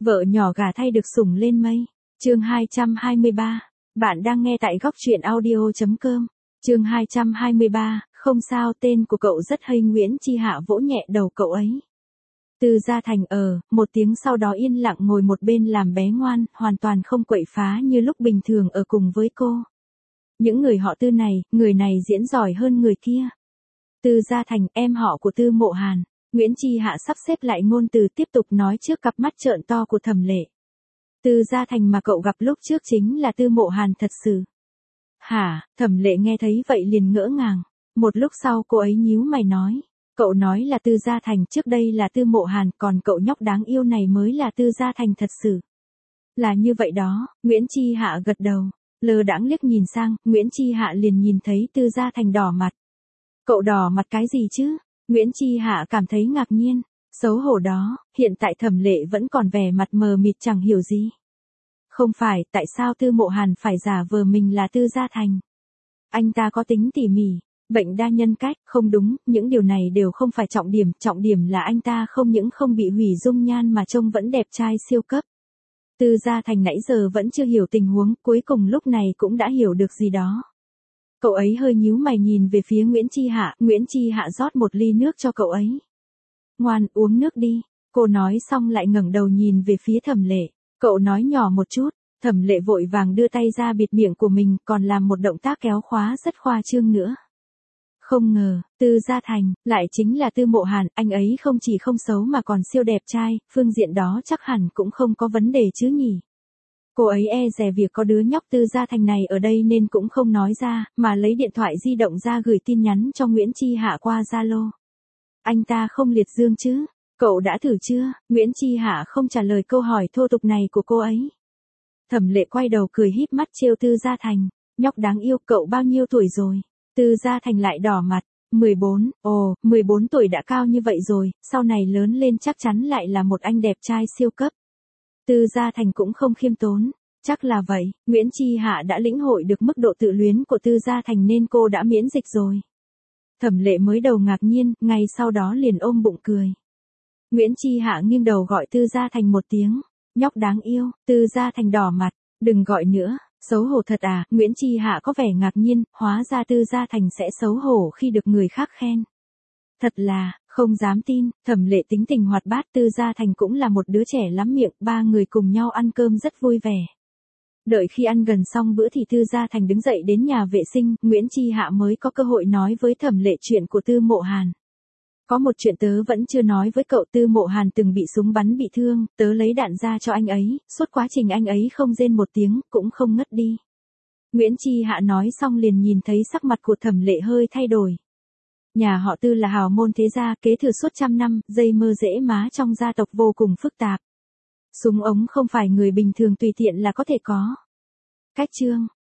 Vợ nhỏ gả thay được sủng lên mây. Chương 223. Bạn đang nghe tại góc truyện audio.com. Chương 223. Không sao, tên của cậu rất hay. Nguyễn Chi Hạ vỗ nhẹ đầu cậu ấy. Từ Gia Thành một tiếng sau đó yên lặng ngồi một bên làm bé ngoan, hoàn toàn không quậy phá như lúc bình thường ở cùng với cô. Những người họ Tư này, người này diễn giỏi hơn người kia. Từ Gia Thành, em họ của Tư Mộ Hàn. Nguyễn Chi Hạ sắp xếp lại ngôn từ tiếp tục nói trước cặp mắt trợn to của Thẩm Lệ. Từ Gia Thành mà cậu gặp lúc trước chính là Tư Mộ Hàn thật sự. Hả? Thẩm Lệ nghe thấy vậy liền ngỡ ngàng. Một lúc sau cô ấy nhíu mày nói. Cậu nói là Tư Gia Thành, trước đây là Tư Mộ Hàn, còn cậu nhóc đáng yêu này mới là Tư Gia Thành thật sự. Là như vậy đó, Nguyễn Chi Hạ gật đầu. Lơ đãng liếc nhìn sang, Nguyễn Chi Hạ liền nhìn thấy Tư Gia Thành đỏ mặt. Cậu đỏ mặt cái gì chứ? Nguyễn Chi Hạ cảm thấy ngạc nhiên, xấu hổ đó, hiện tại Thẩm Lệ vẫn còn vẻ mặt mờ mịt chẳng hiểu gì. Không phải, tại sao Tư Mộ Hàn phải giả vờ mình là Tư Gia Thành? Anh ta có tính tỉ mỉ, bệnh đa nhân cách, không đúng, những điều này đều không phải trọng điểm là anh ta không những không bị hủy dung nhan mà trông vẫn đẹp trai siêu cấp. Tư Gia Thành nãy giờ vẫn chưa hiểu tình huống, cuối cùng lúc này cũng đã hiểu được gì đó. Cậu ấy hơi nhíu mày nhìn về phía Nguyễn Chi Hạ rót một ly nước cho cậu ấy. Ngoan, uống nước đi, cô nói xong lại ngẩng đầu nhìn về phía Thẩm Lệ. Cậu nói nhỏ một chút, Thẩm Lệ vội vàng đưa tay ra bịt miệng của mình, còn làm một động tác kéo khóa rất khoa trương nữa. Không ngờ, Tư Gia Thành, lại chính là Tư Mộ Hàn, anh ấy không chỉ không xấu mà còn siêu đẹp trai, phương diện đó chắc hẳn cũng không có vấn đề chứ nhỉ. Cô ấy e dè việc có đứa nhóc Tư Gia Thành này ở đây nên cũng không nói ra, mà lấy điện thoại di động ra gửi tin nhắn cho Nguyễn Chi Hạ qua Zalo. Anh ta không liệt dương chứ? Cậu đã thử chưa? Nguyễn Chi Hạ không trả lời câu hỏi thô tục này của cô ấy. Thẩm Lệ quay đầu cười híp mắt trêu Tư Gia Thành. Nhóc đáng yêu, cậu bao nhiêu tuổi rồi? Tư Gia Thành lại đỏ mặt. 14, 14 tuổi đã cao như vậy rồi, sau này lớn lên chắc chắn lại là một anh đẹp trai siêu cấp. Tư Gia Thành cũng không khiêm tốn. Chắc là vậy, Nguyễn Chi Hạ đã lĩnh hội được mức độ tự luyến của Tư Gia Thành nên cô đã miễn dịch rồi. Thẩm Lệ mới đầu ngạc nhiên, ngay sau đó liền ôm bụng cười. Nguyễn Chi Hạ nghiêng đầu gọi Tư Gia Thành một tiếng. Nhóc đáng yêu. Tư Gia Thành đỏ mặt. Đừng gọi nữa, xấu hổ thật à? Nguyễn Chi Hạ có vẻ ngạc nhiên, hóa ra Tư Gia Thành sẽ xấu hổ khi được người khác khen. Thật là, không dám tin. Thẩm Lệ tính tình hoạt bát, Tư Gia Thành cũng là một đứa trẻ lắm miệng, ba người cùng nhau ăn cơm rất vui vẻ. Đợi khi ăn gần xong bữa thì Tư Gia Thành đứng dậy đến nhà vệ sinh, Nguyễn Chi Hạ mới có cơ hội nói với Thẩm Lệ chuyện của Tư Mộ Hàn. Có một chuyện tớ vẫn chưa nói với cậu, Tư Mộ Hàn từng bị súng bắn bị thương, tớ lấy đạn ra cho anh ấy, suốt quá trình anh ấy không rên một tiếng, cũng không ngất đi. Nguyễn Chi Hạ nói xong liền nhìn thấy sắc mặt của Thẩm Lệ hơi thay đổi. Nhà họ Tư là hào môn thế gia, kế thừa suốt trăm năm, dây mơ rễ má trong gia tộc vô cùng phức tạp. Súng ống không phải người bình thường tùy tiện là có thể có. Cách chương